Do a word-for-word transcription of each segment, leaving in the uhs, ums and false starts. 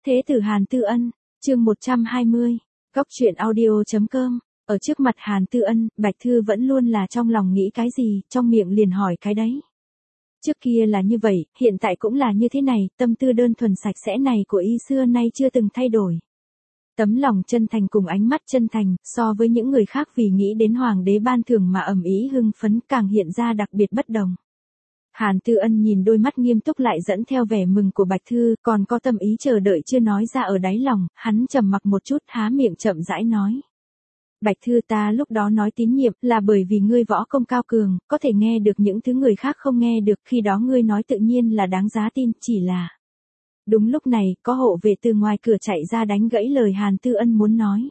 Thế tử Hàn Tư Ân, chương một trăm hai mươi, góc truyện audio.com, ở trước mặt Hàn Tư Ân, Bạch Thư vẫn luôn là trong lòng nghĩ cái gì, trong miệng liền hỏi cái đấy. Trước kia là như vậy, hiện tại cũng là như thế này, tâm tư đơn thuần sạch sẽ này của y xưa nay chưa từng thay đổi. Tấm lòng chân thành cùng ánh mắt chân thành, so với những người khác vì nghĩ đến hoàng đế ban thưởng mà ầm ĩ hưng phấn càng hiện ra đặc biệt bất đồng. Hàn Tư Ân nhìn đôi mắt nghiêm túc lại dẫn theo vẻ mừng của Bạch Thư, còn có tâm ý chờ đợi chưa nói ra ở đáy lòng, hắn trầm mặc một chút há miệng chậm rãi nói. Bạch Thư, ta lúc đó nói tín nhiệm là bởi vì ngươi võ công cao cường, có thể nghe được những thứ người khác không nghe được, khi đó ngươi nói tự nhiên là đáng giá tin, chỉ là... Đúng lúc này, có hộ vệ từ ngoài cửa chạy ra đánh gãy lời Hàn Tư Ân muốn nói.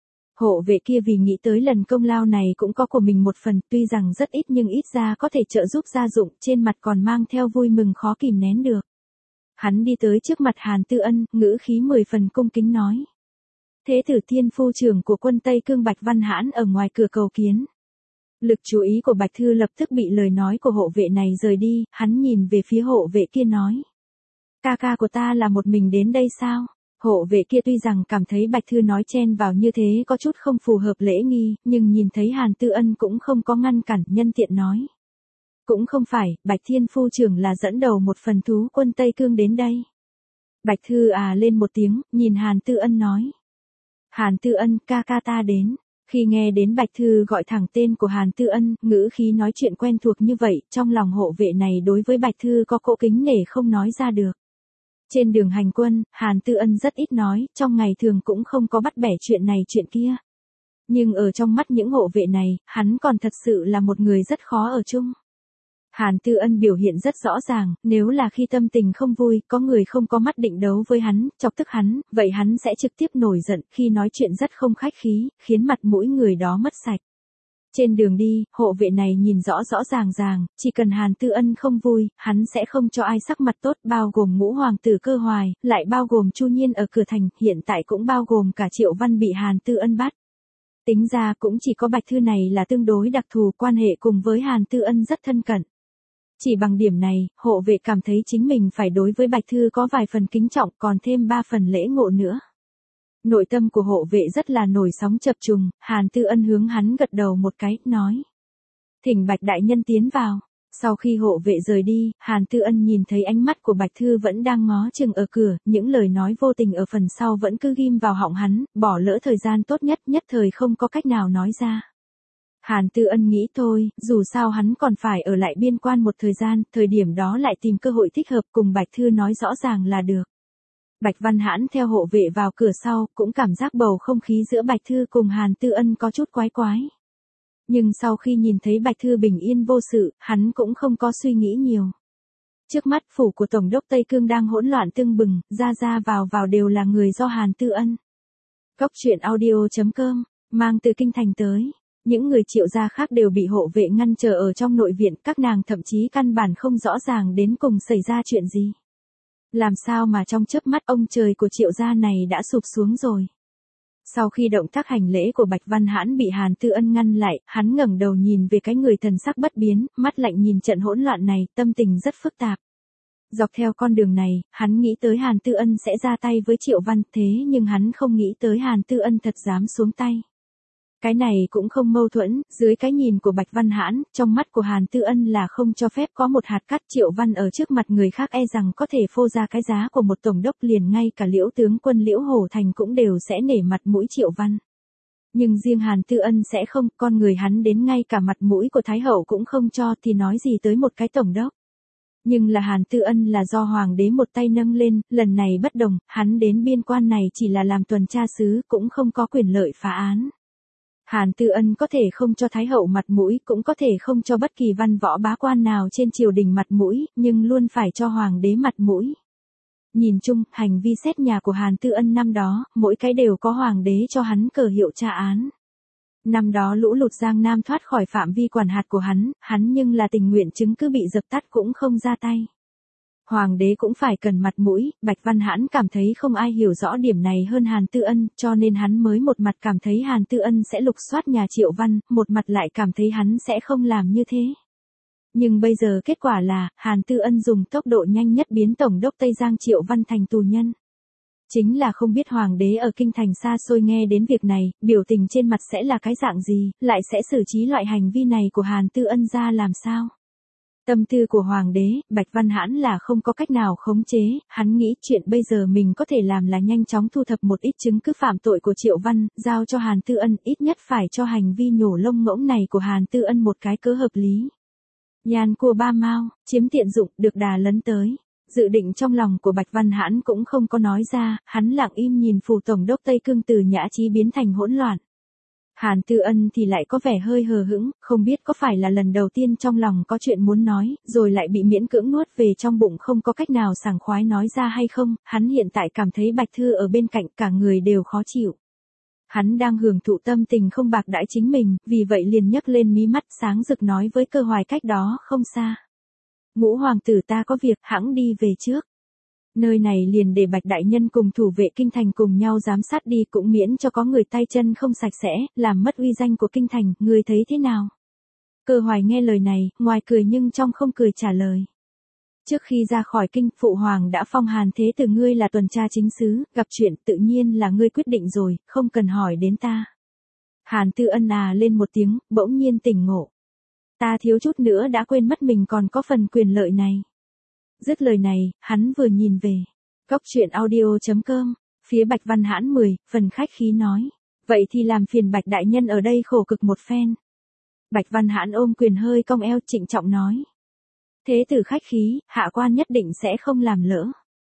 Hộ vệ kia vì nghĩ tới lần công lao này cũng có của mình một phần, tuy rằng rất ít nhưng ít ra có thể trợ giúp gia dụng, trên mặt còn mang theo vui mừng khó kìm nén được. Hắn đi tới trước mặt Hàn Tư Ân, ngữ khí mười phần cung kính nói. Thế tử Thiên phu trưởng của quân Tây Cương Bạch Văn Hãn ở ngoài cửa cầu kiến. Lực chú ý của Bạch Thư lập tức bị lời nói của hộ vệ này rời đi, hắn nhìn về phía hộ vệ kia nói. Ca ca của ta là một mình đến đây sao? Hộ vệ kia tuy rằng cảm thấy Bạch Thư nói chen vào như thế có chút không phù hợp lễ nghi, nhưng nhìn thấy Hàn Tư Ân cũng không có ngăn cản, nhân tiện nói. Cũng không phải, Bạch Thiên phu trưởng là dẫn đầu một phần thú quân Tây Cương đến đây. Bạch Thư à lên một tiếng, nhìn Hàn Tư Ân nói. Hàn Tư Ân, ca ca ta đến. Khi nghe đến Bạch Thư gọi thẳng tên của Hàn Tư Ân, ngữ khí nói chuyện quen thuộc như vậy, trong lòng hộ vệ này đối với Bạch Thư có cỗ kính nể không nói ra được. Trên đường hành quân, Hàn Tư Ân rất ít nói, trong ngày thường cũng không có bắt bẻ chuyện này chuyện kia. Nhưng ở trong mắt những hộ vệ này, hắn còn thật sự là một người rất khó ở chung. Hàn Tư Ân biểu hiện rất rõ ràng, nếu là khi tâm tình không vui, có người không có mắt định đấu với hắn, chọc tức hắn, vậy hắn sẽ trực tiếp nổi giận, khi nói chuyện rất không khách khí, khiến mặt mũi người đó mất sạch. Trên đường đi, hộ vệ này nhìn rõ rõ ràng ràng, chỉ cần Hàn Tư Ân không vui, hắn sẽ không cho ai sắc mặt tốt, bao gồm ngũ hoàng tử Cơ Hoài, lại bao gồm Chu Nhiên ở cửa thành, hiện tại cũng bao gồm cả Triệu Văn bị Hàn Tư Ân bắt. Tính ra cũng chỉ có Bạch Thư này là tương đối đặc thù, quan hệ cùng với Hàn Tư Ân rất thân cận. Chỉ bằng điểm này, hộ vệ cảm thấy chính mình phải đối với Bạch Thư có vài phần kính trọng, còn thêm ba phần lễ ngộ nữa. Nội tâm của hộ vệ rất là nổi sóng chập trùng, Hàn Tư Ân hướng hắn gật đầu một cái, nói. Thỉnh Bạch đại nhân tiến vào. Sau khi hộ vệ rời đi, Hàn Tư Ân nhìn thấy ánh mắt của Bạch Thư vẫn đang ngó chừng ở cửa, những lời nói vô tình ở phần sau vẫn cứ ghim vào họng hắn, bỏ lỡ thời gian tốt nhất, nhất thời không có cách nào nói ra. Hàn Tư Ân nghĩ thôi, dù sao hắn còn phải ở lại biên quan một thời gian, thời điểm đó lại tìm cơ hội thích hợp cùng Bạch Thư nói rõ ràng là được. Bạch Văn Hãn theo hộ vệ vào cửa sau, cũng cảm giác bầu không khí giữa Bạch Thư cùng Hàn Tư Ân có chút quái quái. Nhưng sau khi nhìn thấy Bạch Thư bình yên vô sự, hắn cũng không có suy nghĩ nhiều. Trước mắt phủ của Tổng đốc Tây Cương đang hỗn loạn tưng bừng, ra ra vào vào đều là người do Hàn Tư Ân. Góc truyện audio.com, mang từ kinh thành tới. Những người Triệu gia khác đều bị hộ vệ ngăn chờ ở trong nội viện, các nàng thậm chí căn bản không rõ ràng đến cùng xảy ra chuyện gì. Làm sao mà trong chớp mắt ông trời của Triệu gia này đã sụp xuống rồi. Sau khi động tác hành lễ của Bạch Văn Hãn bị Hàn Tư Ân ngăn lại, hắn ngẩng đầu nhìn về cái người thần sắc bất biến, mắt lạnh nhìn trận hỗn loạn này, tâm tình rất phức tạp. Dọc theo con đường này, hắn nghĩ tới Hàn Tư Ân sẽ ra tay với Triệu Văn, thế nhưng hắn không nghĩ tới Hàn Tư Ân thật dám xuống tay. Cái này cũng không mâu thuẫn, dưới cái nhìn của Bạch Văn Hãn, trong mắt của Hàn Tư Ân là không cho phép có một hạt cát. Triệu Văn ở trước mặt người khác e rằng có thể phô ra cái giá của một tổng đốc, liền ngay cả Liễu tướng quân Liễu Hổ Thành cũng đều sẽ nể mặt mũi Triệu Văn. Nhưng riêng Hàn Tư Ân sẽ không, con người hắn đến ngay cả mặt mũi của Thái Hậu cũng không cho thì nói gì tới một cái tổng đốc. Nhưng là Hàn Tư Ân là do Hoàng đế một tay nâng lên, lần này bất đồng, hắn đến biên quan này chỉ là làm tuần tra sứ, cũng không có quyền lợi phá án. Hàn Tư Ân có thể không cho Thái Hậu mặt mũi, cũng có thể không cho bất kỳ văn võ bá quan nào trên triều đình mặt mũi, nhưng luôn phải cho Hoàng đế mặt mũi. Nhìn chung, hành vi xét nhà của Hàn Tư Ân năm đó, mỗi cái đều có Hoàng đế cho hắn cờ hiệu tra án. Năm đó lũ lụt Giang Nam thoát khỏi phạm vi quản hạt của hắn, hắn nhưng là tình nguyện chứng cứ bị dập tắt cũng không ra tay. Hoàng đế cũng phải cần mặt mũi, Bạch Văn Hãn cảm thấy không ai hiểu rõ điểm này hơn Hàn Tư Ân, cho nên hắn mới một mặt cảm thấy Hàn Tư Ân sẽ lục soát nhà Triệu Văn, một mặt lại cảm thấy hắn sẽ không làm như thế. Nhưng bây giờ kết quả là, Hàn Tư Ân dùng tốc độ nhanh nhất biến Tổng đốc Tây Giang Triệu Văn thành tù nhân. Chính là không biết hoàng đế ở kinh thành xa xôi nghe đến việc này, biểu tình trên mặt sẽ là cái dạng gì, lại sẽ xử trí loại hành vi này của Hàn Tư Ân ra làm sao. Tâm tư của hoàng đế, Bạch Văn Hãn là không có cách nào khống chế, hắn nghĩ chuyện bây giờ mình có thể làm là nhanh chóng thu thập một ít chứng cứ phạm tội của Triệu Văn, giao cho Hàn Tư Ân, ít nhất phải cho hành vi nhổ lông ngỗng này của Hàn Tư Ân một cái cớ hợp lý. Nhàn cua ba mau, chiếm tiện dụng, được đà lấn tới. Dự định trong lòng của Bạch Văn Hãn cũng không có nói ra, hắn lặng im nhìn phủ tổng đốc Tây Cương từ nhã trí biến thành hỗn loạn. Hàn Tư Ân thì lại có vẻ hơi hờ hững, không biết có phải là lần đầu tiên trong lòng có chuyện muốn nói, rồi lại bị miễn cưỡng nuốt về trong bụng không có cách nào sảng khoái nói ra hay không, hắn hiện tại cảm thấy Bạch Thư ở bên cạnh cả người đều khó chịu. Hắn đang hưởng thụ tâm tình không bạc đãi chính mình, vì vậy liền nhấc lên mí mắt sáng rực nói với Cơ Hoài cách đó không xa. Ngũ hoàng tử ta có việc, hẵng đi về trước. Nơi này liền để Bạch đại nhân cùng thủ vệ kinh thành cùng nhau giám sát đi, cũng miễn cho có người tay chân không sạch sẽ, làm mất uy danh của kinh thành, ngươi thấy thế nào? Cơ Hoài nghe lời này, ngoài cười nhưng trong không cười trả lời. Trước khi ra khỏi kinh, phụ hoàng đã phong Hàn Thế Tử ngươi là tuần tra chính sứ, gặp chuyện tự nhiên là ngươi quyết định rồi, không cần hỏi đến ta. Hàn Tư Ân à lên một tiếng, bỗng nhiên tỉnh ngộ. Ta thiếu chút nữa đã quên mất mình còn có phần quyền lợi này. Dứt lời này, hắn vừa nhìn về. Góc truyện audio chấm com, phía Bạch Văn Hãn mười, phần khách khí nói. Vậy thì làm phiền Bạch đại nhân ở đây khổ cực một phen. Bạch Văn Hãn ôm quyền hơi cong eo trịnh trọng nói. Thế tử khách khí, hạ quan nhất định sẽ không làm lỡ.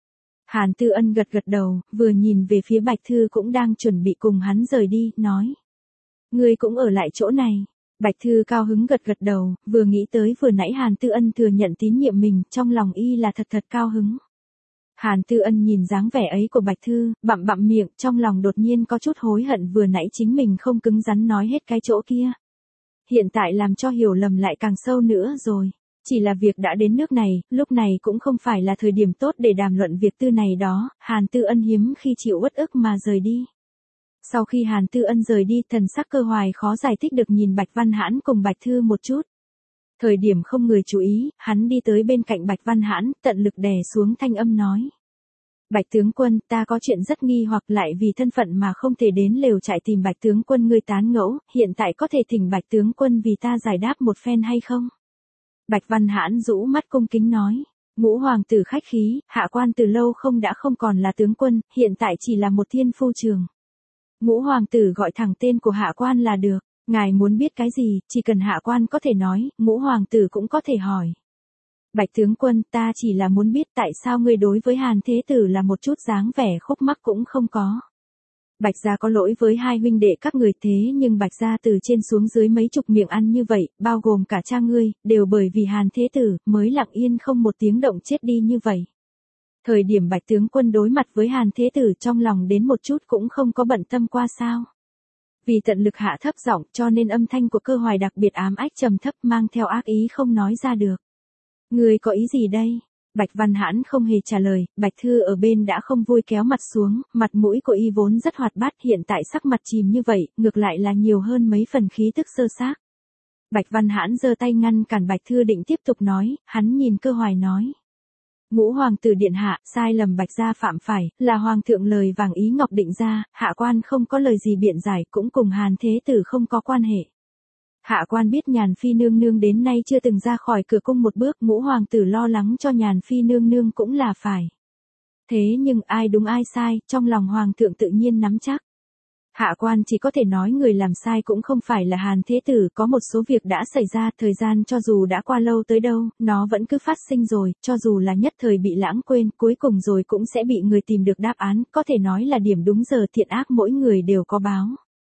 Hàn Tư Ân gật gật đầu, vừa nhìn về phía Bạch Thư cũng đang chuẩn bị cùng hắn rời đi, nói. Ngươi cũng ở lại chỗ này. Bạch Thư cao hứng gật gật đầu, vừa nghĩ tới vừa nãy Hàn Tư Ân thừa nhận tín nhiệm mình, trong lòng y là thật thật cao hứng. Hàn Tư Ân nhìn dáng vẻ ấy của Bạch Thư, bặm bặm miệng, trong lòng đột nhiên có chút hối hận vừa nãy chính mình không cứng rắn nói hết cái chỗ kia. Hiện tại làm cho hiểu lầm lại càng sâu nữa rồi. Chỉ là việc đã đến nước này, lúc này cũng không phải là thời điểm tốt để đàm luận việc tư này đó, Hàn Tư Ân hiếm khi chịu uất ức mà rời đi. Sau khi Hàn Tư Ân rời đi, thần sắc Cơ Hoài khó giải thích được nhìn Bạch Văn Hãn cùng Bạch Thư một chút. Thời điểm không người chú ý, hắn đi tới bên cạnh Bạch Văn Hãn, tận lực đè xuống thanh âm nói. Bạch tướng quân, ta có chuyện rất nghi hoặc lại vì thân phận mà không thể đến lều trại tìm Bạch tướng quân ngươi tán ngẫu, hiện tại có thể thỉnh Bạch tướng quân vì ta giải đáp một phen hay không? Bạch Văn Hãn rũ mắt cung kính nói. Ngũ hoàng tử khách khí, hạ quan từ lâu không đã không còn là tướng quân, hiện tại chỉ là một thiên phu trường. Ngũ hoàng tử gọi thẳng tên của hạ quan là được, ngài muốn biết cái gì, chỉ cần hạ quan có thể nói, ngũ hoàng tử cũng có thể hỏi. Bạch tướng quân, ta chỉ là muốn biết tại sao ngươi đối với Hàn Thế Tử là một chút dáng vẻ khúc mắc cũng không có. Bạch gia có lỗi với hai huynh đệ các người thế nhưng Bạch gia từ trên xuống dưới mấy chục miệng ăn như vậy, bao gồm cả cha ngươi, đều bởi vì Hàn Thế Tử, mới lặng yên không một tiếng động chết đi như vậy. Thời điểm Bạch tướng quân đối mặt với Hàn Thế Tử trong lòng đến một chút cũng không có bận tâm qua sao. Vì tận lực hạ thấp giọng cho nên âm thanh của Cơ Hoài đặc biệt ám ách trầm thấp mang theo ác ý không nói ra được. Ngươi có ý gì đây? Bạch Văn Hãn không hề trả lời, Bạch Thư ở bên đã không vui kéo mặt xuống, mặt mũi của y vốn rất hoạt bát hiện tại sắc mặt chìm như vậy, ngược lại là nhiều hơn mấy phần khí tức sơ xác. Bạch Văn Hãn giơ tay ngăn cản Bạch Thư định tiếp tục nói, hắn nhìn Cơ Hoài nói. Ngũ hoàng tử điện hạ, sai lầm Bạch gia phạm phải, là hoàng thượng lời vàng ý ngọc định ra, hạ quan không có lời gì biện giải, cũng cùng Hàn Thế Tử không có quan hệ. Hạ quan biết Nhàn Phi nương nương đến nay chưa từng ra khỏi cửa cung một bước, ngũ hoàng tử lo lắng cho Nhàn Phi nương nương cũng là phải. Thế nhưng ai đúng ai sai, trong lòng hoàng thượng tự nhiên nắm chắc. Hạ quan chỉ có thể nói người làm sai cũng không phải là Hàn Thế Tử, có một số việc đã xảy ra, thời gian cho dù đã qua lâu tới đâu, nó vẫn cứ phát sinh rồi, cho dù là nhất thời bị lãng quên, cuối cùng rồi cũng sẽ bị người tìm được đáp án, có thể nói là điểm đúng giờ thiện ác mỗi người đều có báo.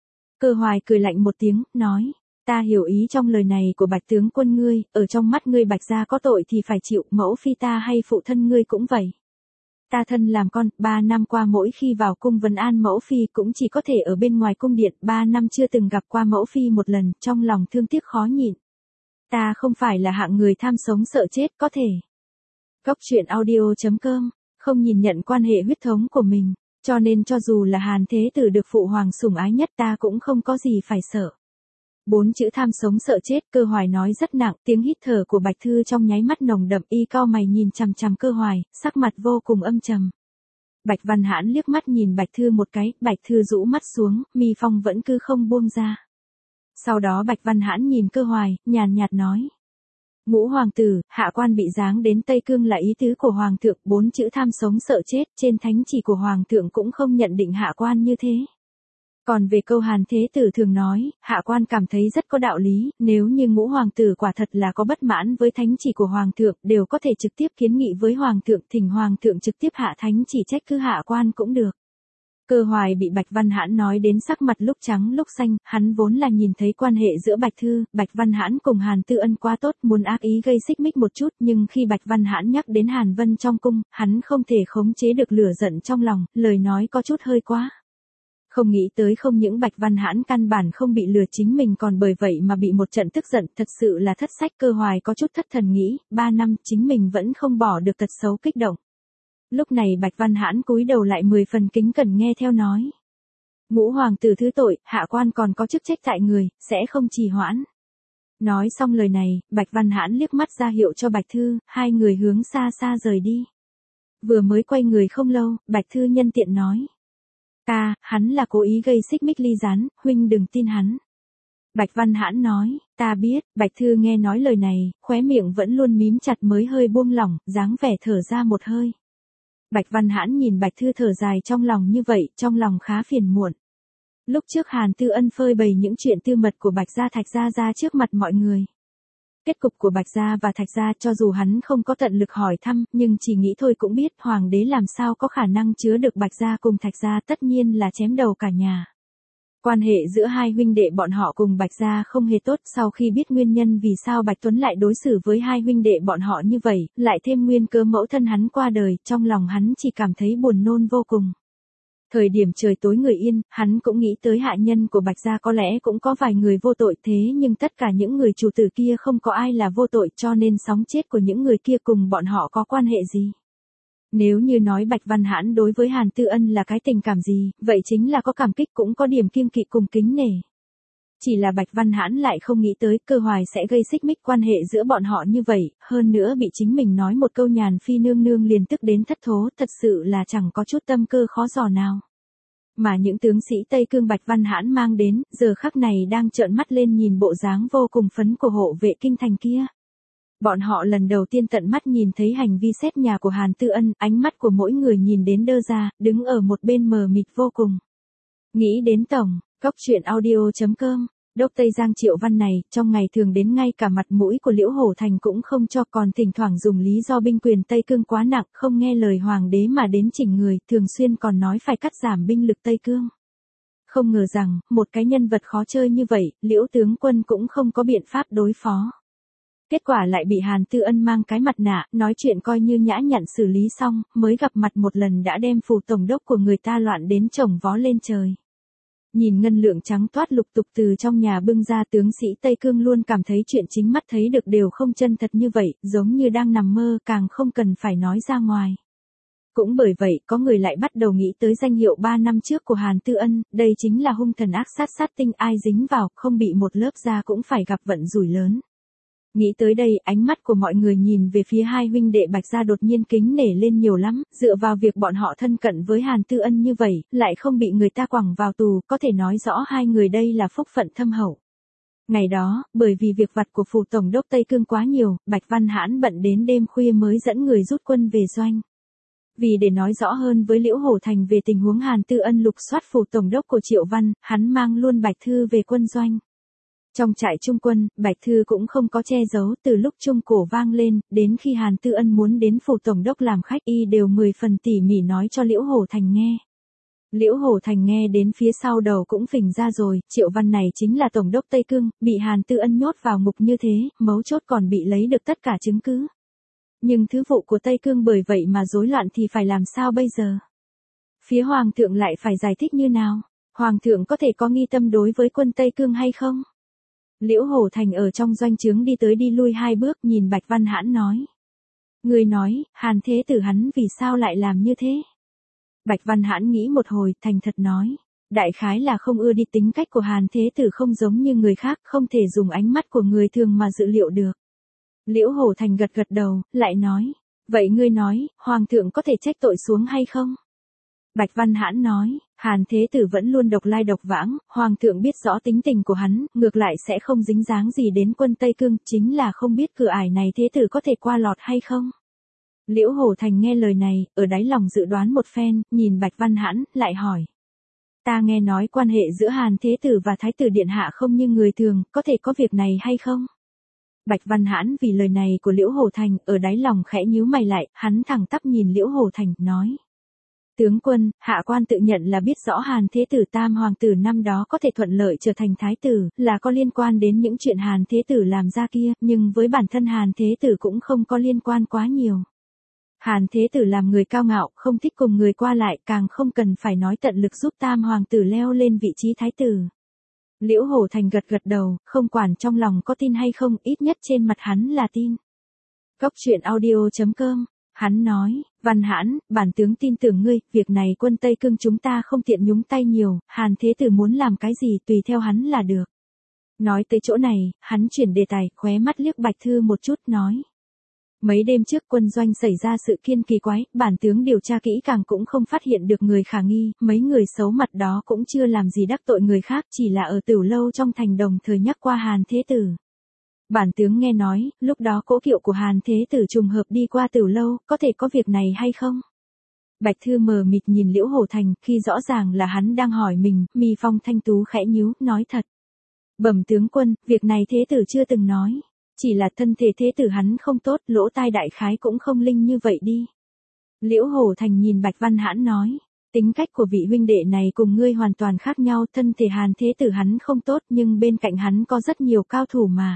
Cơ Hoài cười lạnh một tiếng, nói. Ta hiểu ý trong lời này của Bạch tướng quân ngươi, ở trong mắt ngươi Bạch gia có tội thì phải chịu, mẫu phi ta hay phụ thân ngươi cũng vậy. Ta thân làm con, ba năm qua mỗi khi vào cung vấn an mẫu phi cũng chỉ có thể ở bên ngoài cung điện, ba năm chưa từng gặp qua mẫu phi một lần, trong lòng thương tiếc khó nhịn. Ta không phải là hạng người tham sống sợ chết có thể. Góc truyện audio chấm com, không nhìn nhận quan hệ huyết thống của mình, cho nên cho dù là Hàn Thế Tử được phụ hoàng sủng ái nhất ta cũng không có gì phải sợ. Bốn chữ tham sống sợ chết, Cơ Hoài nói rất nặng, tiếng hít thở của Bạch Thư trong nháy mắt nồng đậm, y cau mày nhìn chằm chằm Cơ Hoài, sắc mặt vô cùng âm trầm. Bạch Văn Hãn liếc mắt nhìn Bạch Thư một cái, Bạch Thư rũ mắt xuống, mi phong vẫn cứ không buông ra. Sau đó Bạch Văn Hãn nhìn Cơ Hoài, nhàn nhạt nói. Ngũ hoàng tử, hạ quan bị giáng đến Tây Cương là ý tứ của hoàng thượng, bốn chữ tham sống sợ chết, trên thánh chỉ của hoàng thượng cũng không nhận định hạ quan như thế. Còn về câu Hàn Thế Tử thường nói, hạ quan cảm thấy rất có đạo lý, nếu như ngũ hoàng tử quả thật là có bất mãn với thánh chỉ của hoàng thượng, đều có thể trực tiếp kiến nghị với hoàng thượng, thỉnh hoàng thượng trực tiếp hạ thánh chỉ trách cứ hạ quan cũng được. Cơ Hoài bị Bạch Văn Hãn nói đến sắc mặt lúc trắng lúc xanh, hắn vốn là nhìn thấy quan hệ giữa Bạch Thư, Bạch Văn Hãn cùng Hàn Tư Ân quá tốt, muốn ác ý gây xích mích một chút, nhưng khi Bạch Văn Hãn nhắc đến Hàn Vân trong cung, hắn không thể khống chế được lửa giận trong lòng, lời nói có chút hơi quá. Không nghĩ tới không những Bạch Văn Hãn căn bản không bị lừa, chính mình còn bởi vậy mà bị một trận tức giận, thật sự là thất sách. Cơ Hoài có chút thất thần nghĩ, ba năm chính mình vẫn không bỏ được tật xấu kích động. Lúc này Bạch Văn Hãn cúi đầu lại mười phần kính cẩn nghe theo nói. Ngũ hoàng tử thứ tội, hạ quan còn có chức trách tại người, sẽ không trì hoãn. Nói xong lời này, Bạch Văn Hãn liếc mắt ra hiệu cho Bạch Thư, hai người hướng xa xa rời đi. Vừa mới quay người không lâu, Bạch Thư nhân tiện nói. Ta, hắn là cố ý gây xích mích ly gián, huynh đừng tin hắn. Bạch Văn Hãn nói, ta biết. Bạch Thư nghe nói lời này, khóe miệng vẫn luôn mím chặt mới hơi buông lỏng, dáng vẻ thở ra một hơi. Bạch Văn Hãn nhìn Bạch Thư thở dài trong lòng như vậy, trong lòng khá phiền muộn. Lúc trước Hàn Tư Ân phơi bày những chuyện tư mật của Bạch Gia Thạch Gia ra trước mặt mọi người. Kết cục của Bạch Gia và Thạch Gia cho dù hắn không có tận lực hỏi thăm, nhưng chỉ nghĩ thôi cũng biết hoàng đế làm sao có khả năng chứa được Bạch Gia cùng Thạch Gia, tất nhiên là chém đầu cả nhà. Quan hệ giữa hai huynh đệ bọn họ cùng Bạch Gia không hề tốt, sau khi biết nguyên nhân vì sao Bạch Tuấn lại đối xử với hai huynh đệ bọn họ như vậy, lại thêm nguyên cớ mẫu thân hắn qua đời, trong lòng hắn chỉ cảm thấy buồn nôn vô cùng. Thời điểm trời tối người yên, hắn cũng nghĩ tới hạ nhân của Bạch Gia có lẽ cũng có vài người vô tội, thế nhưng tất cả những người chủ tử kia không có ai là vô tội, cho nên sống chết của những người kia cùng bọn họ có quan hệ gì. Nếu như nói Bạch Văn Hãn đối với Hàn Tư Ân là cái tình cảm gì, vậy chính là có cảm kích cũng có điểm kiêng kỵ cùng kính nể. Chỉ là Bạch Văn Hãn lại không nghĩ tới Cơ Hoài sẽ gây xích mích quan hệ giữa bọn họ như vậy, hơn nữa bị chính mình nói một câu nhàn phi nương nương liền tức đến thất thố, thật sự là chẳng có chút tâm cơ khó dò nào. Mà những tướng sĩ Tây Cương Bạch Văn Hãn mang đến, giờ khắc này đang trợn mắt lên nhìn bộ dáng vô cùng phấn của hộ vệ kinh thành kia. Bọn họ lần đầu tiên tận mắt nhìn thấy hành vi xét nhà của Hàn Tư Ân, ánh mắt của mỗi người nhìn đến đơ ra, đứng ở một bên mờ mịt vô cùng. Nghĩ đến tổng, góc truyện audio chấm com, đốc Tây Giang Triệu Văn này, trong ngày thường đến ngay cả mặt mũi của Liễu Hổ Thành cũng không cho, còn thỉnh thoảng dùng lý do binh quyền Tây Cương quá nặng, không nghe lời hoàng đế mà đến chỉnh người, thường xuyên còn nói phải cắt giảm binh lực Tây Cương. Không ngờ rằng, một cái nhân vật khó chơi như vậy, Liễu tướng quân cũng không có biện pháp đối phó. Kết quả lại bị Hàn Tư Ân mang cái mặt nạ, nói chuyện coi như nhã nhặn xử lý xong, mới gặp mặt một lần đã đem phủ tổng đốc của người ta loạn đến chồng vó lên trời. Nhìn ngân lượng trắng toát lục tục từ trong nhà bưng ra, tướng sĩ Tây Cương luôn cảm thấy chuyện chính mắt thấy được đều không chân thật như vậy, giống như đang nằm mơ, càng không cần phải nói ra ngoài. Cũng bởi vậy, có người lại bắt đầu nghĩ tới danh hiệu ba năm trước của Hàn Tư Ân, đây chính là hung thần ác sát sát tinh, ai dính vào, không bị một lớp da cũng phải gặp vận rủi lớn. Nghĩ tới đây, ánh mắt của mọi người nhìn về phía hai huynh đệ Bạch Gia đột nhiên kính nể lên nhiều lắm, dựa vào việc bọn họ thân cận với Hàn Tư Ân như vậy, lại không bị người ta quẳng vào tù, có thể nói rõ hai người đây là phúc phận thâm hậu. Ngày đó, bởi vì việc vặt của phủ tổng đốc Tây Cương quá nhiều, Bạch Văn Hãn bận đến đêm khuya mới dẫn người rút quân về doanh. Vì để nói rõ hơn với Liễu Hổ Thành về tình huống Hàn Tư Ân lục soát phủ tổng đốc của Triệu Văn, hắn mang luôn Bạch Thư về quân doanh. Trong trại trung quân, Bạch Thư cũng không có che giấu, từ lúc trung cổ vang lên, đến khi Hàn Tư Ân muốn đến phủ tổng đốc làm khách, y đều mười phần tỉ mỉ nói cho Liễu Hổ Thành nghe. Liễu Hổ Thành nghe đến phía sau đầu cũng phình ra rồi, Triệu Văn này chính là tổng đốc Tây Cương, bị Hàn Tư Ân nhốt vào ngục như thế, mấu chốt còn bị lấy được tất cả chứng cứ. Nhưng thứ vụ của Tây Cương bởi vậy mà rối loạn thì phải làm sao bây giờ? Phía Hoàng thượng lại phải giải thích như nào? Hoàng thượng có thể có nghi tâm đối với quân Tây Cương hay không? Liễu Hổ Thành ở trong doanh trướng đi tới đi lui hai bước, nhìn Bạch Văn Hãn nói. Người nói, Hàn Thế Tử hắn vì sao lại làm như thế? Bạch Văn Hãn nghĩ một hồi, thành thật nói. Đại khái là không ưa đi tính cách của Hàn Thế Tử không giống như người khác, không thể dùng ánh mắt của người thường mà dự liệu được. Liễu Hổ Thành gật gật đầu, lại nói. Vậy ngươi nói, Hoàng thượng có thể trách tội xuống hay không? Bạch Văn Hãn nói, Hàn Thế Tử vẫn luôn độc lai độc vãng, Hoàng thượng biết rõ tính tình của hắn, ngược lại sẽ không dính dáng gì đến quân Tây Cương, chính là không biết cửa ải này Thế Tử có thể qua lọt hay không. Liễu Hổ Thành nghe lời này, ở đáy lòng dự đoán một phen, nhìn Bạch Văn Hãn, lại hỏi. Ta nghe nói quan hệ giữa Hàn Thế Tử và Thái Tử Điện Hạ không như người thường, có thể có việc này hay không? Bạch Văn Hãn vì lời này của Liễu Hổ Thành, ở đáy lòng khẽ nhíu mày lại, hắn thẳng tắp nhìn Liễu Hổ Thành, nói. Tướng quân, hạ quan tự nhận là biết rõ Hàn Thế Tử Tam Hoàng tử năm đó có thể thuận lợi trở thành Thái Tử, là có liên quan đến những chuyện Hàn Thế Tử làm ra kia, nhưng với bản thân Hàn Thế Tử cũng không có liên quan quá nhiều. Hàn Thế Tử làm người cao ngạo, không thích cùng người qua lại, càng không cần phải nói tận lực giúp Tam Hoàng tử leo lên vị trí Thái Tử. Liễu Hổ Thành gật gật đầu, không quản trong lòng có tin hay không, ít nhất trên mặt hắn là tin. Cốc truyện audio chấm com, hắn nói, Văn Hãn, bản tướng tin tưởng ngươi, việc này quân Tây Cương chúng ta không tiện nhúng tay nhiều, Hàn Thế Tử muốn làm cái gì tùy theo hắn là được. Nói tới chỗ này, hắn chuyển đề tài, khóe mắt liếc Bạch Thư một chút, nói. Mấy đêm trước quân doanh xảy ra sự kiên kỳ quái, bản tướng điều tra kỹ càng cũng không phát hiện được người khả nghi, mấy người xấu mặt đó cũng chưa làm gì đắc tội người khác, chỉ là ở Tửu Lâu trong thành đồng thời nhắc qua Hàn Thế Tử. Bản tướng nghe nói, lúc đó cỗ kiệu của Hàn Thế Tử trùng hợp đi qua Tửu Lâu, có thể có việc này hay không? Bạch Thư mờ mịt nhìn Liễu Hổ Thành, khi rõ ràng là hắn đang hỏi mình, mi phong thanh tú khẽ nhíu, nói thật. Bẩm tướng quân, việc này Thế Tử chưa từng nói. Chỉ là thân thể Thế Tử hắn không tốt, lỗ tai đại khái cũng không linh như vậy đi. Liễu Hổ Thành nhìn Bạch Văn Hãn nói, tính cách của vị huynh đệ này cùng ngươi hoàn toàn khác nhau, thân thể Hàn Thế Tử hắn không tốt nhưng bên cạnh hắn có rất nhiều cao thủ mà.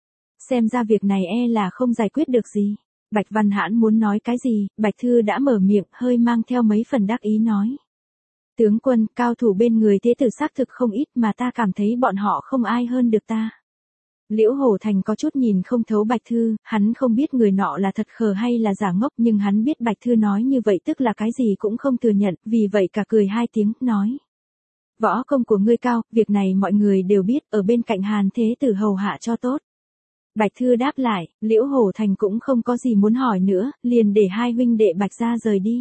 Xem ra việc này e là không giải quyết được gì. Bạch Văn Hãn muốn nói cái gì, Bạch Thư đã mở miệng, hơi mang theo mấy phần đắc ý nói. Tướng quân, cao thủ bên người Thế Tử xác thực không ít mà ta cảm thấy bọn họ không ai hơn được ta. Liễu Hổ Thành có chút nhìn không thấu Bạch Thư, hắn không biết người nọ là thật khờ hay là giả ngốc nhưng hắn biết Bạch Thư nói như vậy tức là cái gì cũng không thừa nhận, vì vậy cả cười hai tiếng, nói. Võ công của ngươi cao, việc này mọi người đều biết, ở bên cạnh Hàn Thế Tử hầu hạ cho tốt. Bạch Thư đáp lại, Liễu Hổ Thành cũng không có gì muốn hỏi nữa, liền để hai huynh đệ Bạch ra rời đi.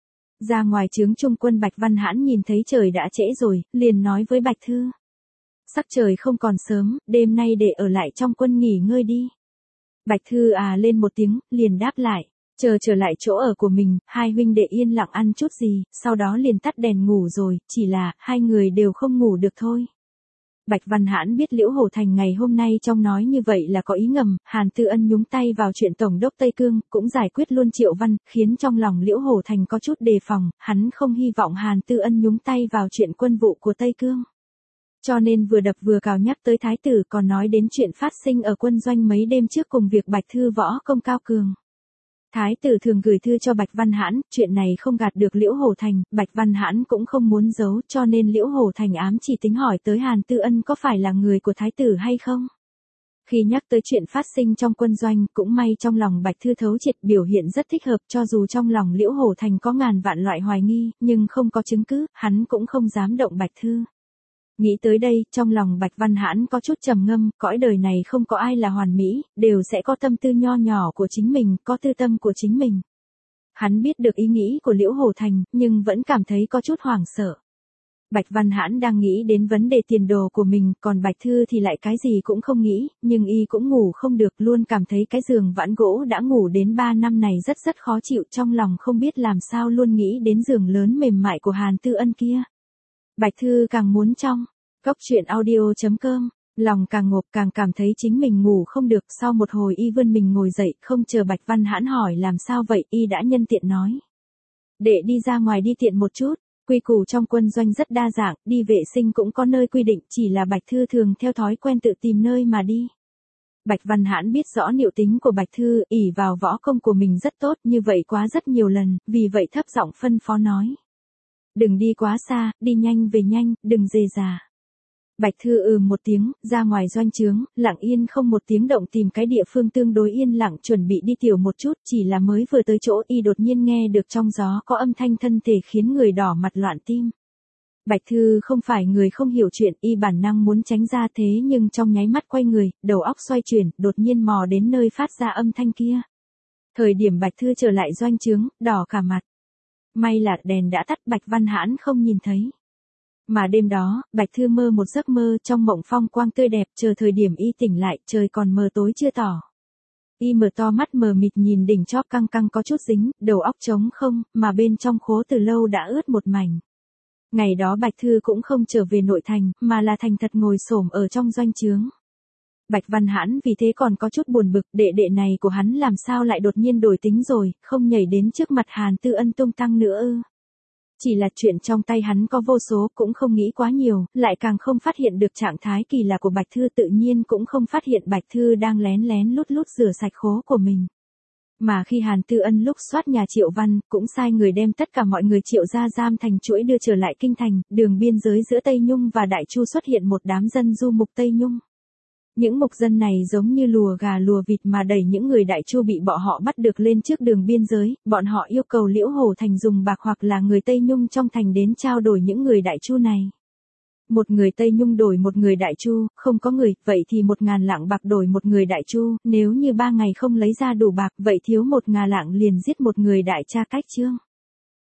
Ra ngoài trướng trung quân Bạch Văn Hãn nhìn thấy trời đã trễ rồi, liền nói với Bạch Thư. Sắc trời không còn sớm, đêm nay để ở lại trong quân nghỉ ngơi đi. Bạch Thư à lên một tiếng, liền đáp lại, chờ trở lại chỗ ở của mình, hai huynh đệ yên lặng ăn chút gì, sau đó liền tắt đèn ngủ rồi, chỉ là, hai người đều không ngủ được thôi. Bạch Văn Hãn biết Liễu Hổ Thành ngày hôm nay trong nói như vậy là có ý ngầm, Hàn Tư Ân nhúng tay vào chuyện Tổng đốc Tây Cương, cũng giải quyết luôn Triệu Văn, khiến trong lòng Liễu Hổ Thành có chút đề phòng, hắn không hy vọng Hàn Tư Ân nhúng tay vào chuyện quân vụ của Tây Cương. Cho nên vừa đập vừa cào nhắc tới Thái Tử còn nói đến chuyện phát sinh ở quân doanh mấy đêm trước cùng việc Bạch Thư võ công cao cường. Thái Tử thường gửi thư cho Bạch Văn Hãn, chuyện này không gạt được Liễu Hổ Thành, Bạch Văn Hãn cũng không muốn giấu cho nên Liễu Hổ Thành ám chỉ tính hỏi tới Hàn Tư Ân có phải là người của Thái Tử hay không. Khi nhắc tới chuyện phát sinh trong quân doanh, cũng may trong lòng Bạch Thư thấu triệt biểu hiện rất thích hợp cho dù trong lòng Liễu Hổ Thành có ngàn vạn loại hoài nghi, nhưng không có chứng cứ, hắn cũng không dám động Bạch Thư. Nghĩ tới đây, trong lòng Bạch Văn Hãn có chút trầm ngâm, cõi đời này không có ai là hoàn mỹ, đều sẽ có tâm tư nho nhỏ của chính mình, có tư tâm của chính mình. Hắn biết được ý nghĩ của Liễu Hổ Thành, nhưng vẫn cảm thấy có chút hoảng sợ. Bạch Văn Hãn đang nghĩ đến vấn đề tiền đồ của mình, còn Bạch Thư thì lại cái gì cũng không nghĩ, nhưng y cũng ngủ không được, luôn cảm thấy cái giường vãn gỗ đã ngủ đến ba năm này rất rất khó chịu, trong lòng không biết làm sao luôn nghĩ đến giường lớn mềm mại của Hàn Tư Ân kia. Bạch Thư càng muốn trong, cốc truyện audio chấm com, lòng càng ngộp càng cảm thấy chính mình ngủ không được, sau một hồi y vươn mình ngồi dậy, không chờ Bạch Văn Hãn hỏi làm sao vậy, y đã nhân tiện nói. Để đi ra ngoài đi tiện một chút, quy củ trong quân doanh rất đa dạng, đi vệ sinh cũng có nơi quy định, chỉ là Bạch Thư thường theo thói quen tự tìm nơi mà đi. Bạch Văn Hãn biết rõ niệu tính của Bạch Thư, ỷ vào võ công của mình rất tốt, như vậy quá rất nhiều lần, vì vậy thấp giọng phân phó nói. Đừng đi quá xa, đi nhanh về nhanh, đừng dề dà. Bạch Thư ừ một tiếng, ra ngoài doanh trướng, lặng yên không một tiếng động tìm cái địa phương tương đối yên lặng chuẩn bị đi tiểu một chút, chỉ là mới vừa tới chỗ y đột nhiên nghe được trong gió có âm thanh thân thể khiến người đỏ mặt loạn tim. Bạch Thư không phải người không hiểu chuyện, y bản năng muốn tránh ra thế nhưng trong nháy mắt quay người, đầu óc xoay chuyển, đột nhiên mò đến nơi phát ra âm thanh kia. Thời điểm Bạch Thư trở lại doanh trướng, đỏ cả mặt. May là đèn đã tắt, Bạch Văn Hãn không nhìn thấy. Mà đêm đó, Bạch Thư mơ một giấc mơ trong mộng phong quang tươi đẹp, chờ thời điểm y tỉnh lại, trời còn mờ tối chưa tỏ. Y mở to mắt mờ mịt nhìn đỉnh chóp căng căng có chút dính, đầu óc trống không, mà bên trong khố từ lâu đã ướt một mảnh. Ngày đó Bạch Thư cũng không trở về nội thành, mà là thành thật ngồi xổm ở trong doanh trướng. Bạch Văn Hãn vì thế còn có chút buồn bực, đệ đệ này của hắn làm sao lại đột nhiên đổi tính rồi, không nhảy đến trước mặt Hàn Tư Ân tung tăng nữa ư. Chỉ là chuyện trong tay hắn có vô số, cũng không nghĩ quá nhiều, lại càng không phát hiện được trạng thái kỳ lạ của Bạch Thư, tự nhiên cũng không phát hiện Bạch Thư đang lén lén lút lút rửa sạch khố của mình. Mà khi Hàn Tư Ân lúc soát nhà Triệu Văn, cũng sai người đem tất cả mọi người Triệu gia giam thành chuỗi đưa trở lại kinh thành, đường biên giới giữa Tây Nhung và Đại Chu xuất hiện một đám dân du mục Tây Nhung. Những mục dân này giống như lùa gà lùa vịt mà đẩy những người Đại Chu bị bọn họ bắt được lên trước đường biên giới, bọn họ yêu cầu Liễu Hổ Thành dùng bạc hoặc là người Tây Nhung trong thành đến trao đổi những người Đại Chu này. Một người Tây Nhung đổi một người Đại Chu, không có người, vậy thì một ngàn lạng bạc đổi một người Đại Chu, nếu như ba ngày không lấy ra đủ bạc, vậy thiếu một ngàn lạng liền giết một người Đại Cha Cách Trương.